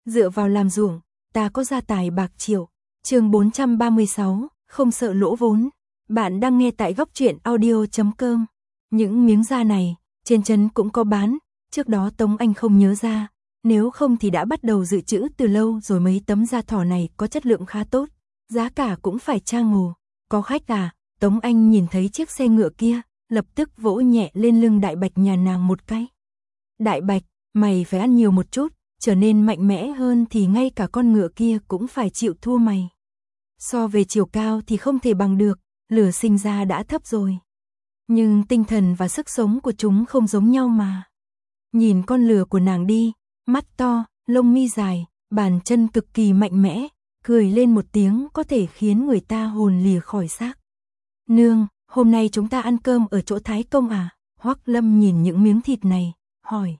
dựa vào làm ruộng, ta có gia tài bạc triệu. Chương 436, không sợ lỗ vốn. Bạn đang nghe tại góc truyện audio.com. Những miếng da này, trên trấn cũng có bán, trước đó Tống Anh không nhớ ra, nếu không thì đã bắt đầu dự trữ từ lâu rồi. Mấy tấm da thỏ này có chất lượng khá tốt, giá cả cũng phải trang ngồ. Có khách à? Tống Anh nhìn thấy chiếc xe ngựa kia, lập tức vỗ nhẹ lên lưng Đại Bạch nhà nàng một cái. Đại Bạch, mày phải ăn nhiều một chút, trở nên mạnh mẽ hơn thì ngay cả con ngựa kia cũng phải chịu thua mày. So về chiều cao thì không thể bằng được, lửa sinh ra đã thấp rồi. Nhưng tinh thần và sức sống của chúng không giống nhau mà. Nhìn con lừa của nàng đi, mắt to, lông mi dài, bàn chân cực kỳ mạnh mẽ, cười lên một tiếng có thể khiến người ta hồn lìa khỏi xác. Nương, hôm nay chúng ta ăn cơm ở chỗ Thái Công à? Hoắc Lâm nhìn những miếng thịt này, hỏi.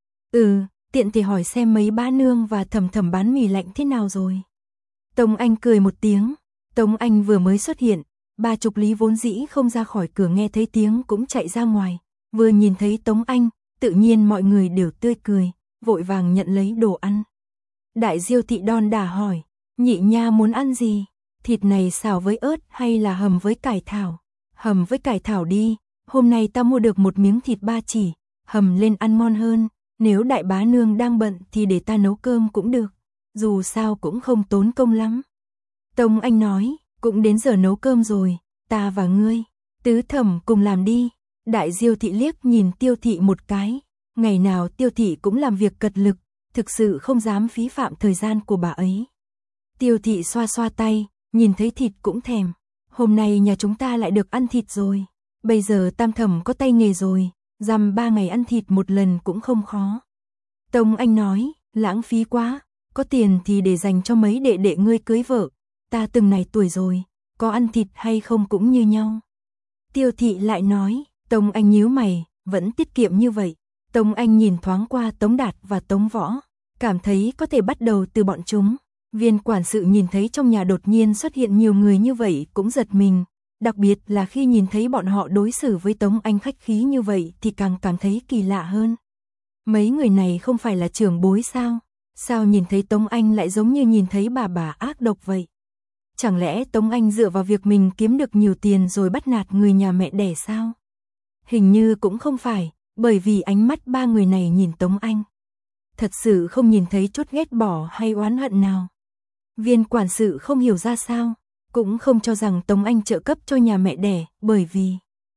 Tiện thì hỏi xem mấy bá nương và Thẩm Thẩm bán mì lạnh thế nào rồi. Tống Anh cười một tiếng. Tống Anh vừa mới xuất hiện, bà Trục Lý vốn dĩ không ra khỏi cửa nghe thấy tiếng cũng chạy ra ngoài. Vừa nhìn thấy Tống Anh, tự nhiên mọi người đều tươi cười, vội vàng nhận lấy đồ ăn. Đại Diêu thị đon đả hỏi, nhị nha muốn ăn gì? Thịt này xào với ớt hay là hầm với cải thảo? Hầm với cải thảo đi, hôm nay ta mua được một miếng thịt 3 chỉ, hầm lên ăn ngon hơn. Nếu đại bá nương đang bận thì để ta nấu cơm cũng được, dù sao cũng không tốn công lắm. Tống Anh nói, cũng đến giờ nấu cơm rồi, ta và ngươi, Tứ Thẩm cùng làm đi. Đại Diêu thị liếc nhìn Tiêu thị một cái, ngày nào Tiêu thị cũng làm việc cật lực, thực sự không dám phí phạm thời gian của bà ấy. Tiêu thị xoa xoa tay, nhìn thấy thịt cũng thèm, hôm nay nhà chúng ta lại được ăn thịt rồi, bây giờ Tam Thẩm có tay nghề rồi. Dăm 3 ngày ăn thịt một lần cũng không khó. Tống Anh nói, lãng phí quá, có tiền thì để dành cho mấy đệ đệ ngươi cưới vợ, ta từng này tuổi rồi, có ăn thịt hay không cũng như nhau. Tiêu thị lại nói, Tống Anh nhíu mày, vẫn tiết kiệm như vậy. Tống Anh nhìn thoáng qua Tống Đạt và Tống Võ, cảm thấy có thể bắt đầu từ bọn chúng. Viên quản sự nhìn thấy trong nhà đột nhiên xuất hiện nhiều người như vậy cũng giật mình. Đặc biệt là khi nhìn thấy bọn họ đối xử với Tống Anh khách khí như vậy thì càng cảm thấy kỳ lạ hơn. Mấy người này không phải là trưởng bối sao? Sao nhìn thấy Tống Anh lại giống như nhìn thấy bà ác độc vậy? Chẳng lẽ Tống Anh dựa vào việc mình kiếm được nhiều tiền rồi bắt nạt người nhà mẹ đẻ sao? Hình như cũng không phải, bởi vì ánh mắt ba người này nhìn Tống Anh. Thật sự không nhìn thấy chút ghét bỏ hay oán hận nào. Viên quản sự không hiểu ra sao. Cũng không cho rằng Tống Anh trợ cấp cho nhà mẹ đẻ, bởi vì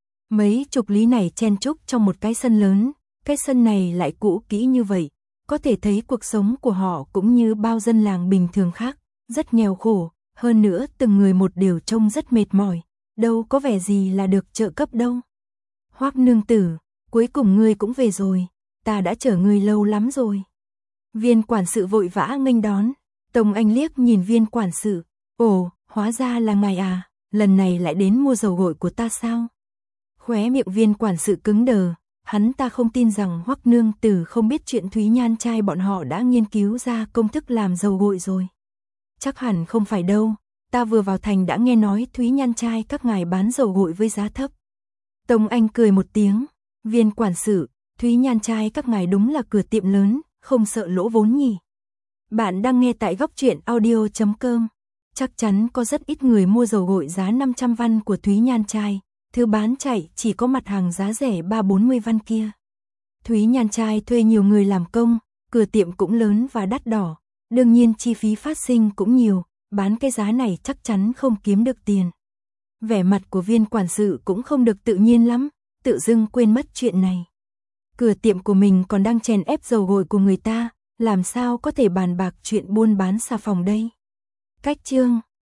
mấy Trục Lý này chen chúc trong một cái sân lớn, cái sân này lại cũ kỹ như vậy, có thể thấy cuộc sống của họ cũng như bao dân làng bình thường khác, rất nghèo khổ, hơn nữa từng người một đều trông rất mệt mỏi, đâu có vẻ gì là được trợ cấp đâu. Hoắc nương tử, cuối cùng ngươi cũng về rồi, ta đã chờ ngươi lâu lắm rồi. Viên quản sự vội vã nghênh đón, Tống Anh liếc nhìn viên quản sự, ồ, hóa ra là ngài à, lần này lại đến mua dầu gội của ta sao? Khóe miệng viên quản sự cứng đờ, hắn ta không tin rằng Hoắc nương tử không biết chuyện Thúy Nhan trai bọn họ đã nghiên cứu ra công thức làm dầu gội rồi. Chắc hẳn không phải đâu, ta vừa vào thành đã nghe nói Thúy Nhan trai các ngài bán dầu gội với giá thấp. Tống Anh cười một tiếng, viên quản sự, Thúy Nhan trai các ngài đúng là cửa tiệm lớn, không sợ lỗ vốn nhỉ. Bạn đang nghe tại góc truyện audio.com. Chắc chắn có rất ít người mua dầu gội giá 500 văn của Thúy Nhan trai, thứ bán chạy chỉ có mặt hàng giá rẻ 3-40 văn kia. Thúy Nhan trai thuê nhiều người làm công, cửa tiệm cũng lớn và đắt đỏ, đương nhiên chi phí phát sinh cũng nhiều, bán cái giá này chắc chắn không kiếm được tiền. Vẻ mặt của viên quản sự cũng không được tự nhiên lắm, tự dưng quên mất chuyện này. Cửa tiệm của mình còn đang chèn ép dầu gội của người ta, làm sao có thể bàn bạc chuyện buôn bán xà phòng đây? Cách chương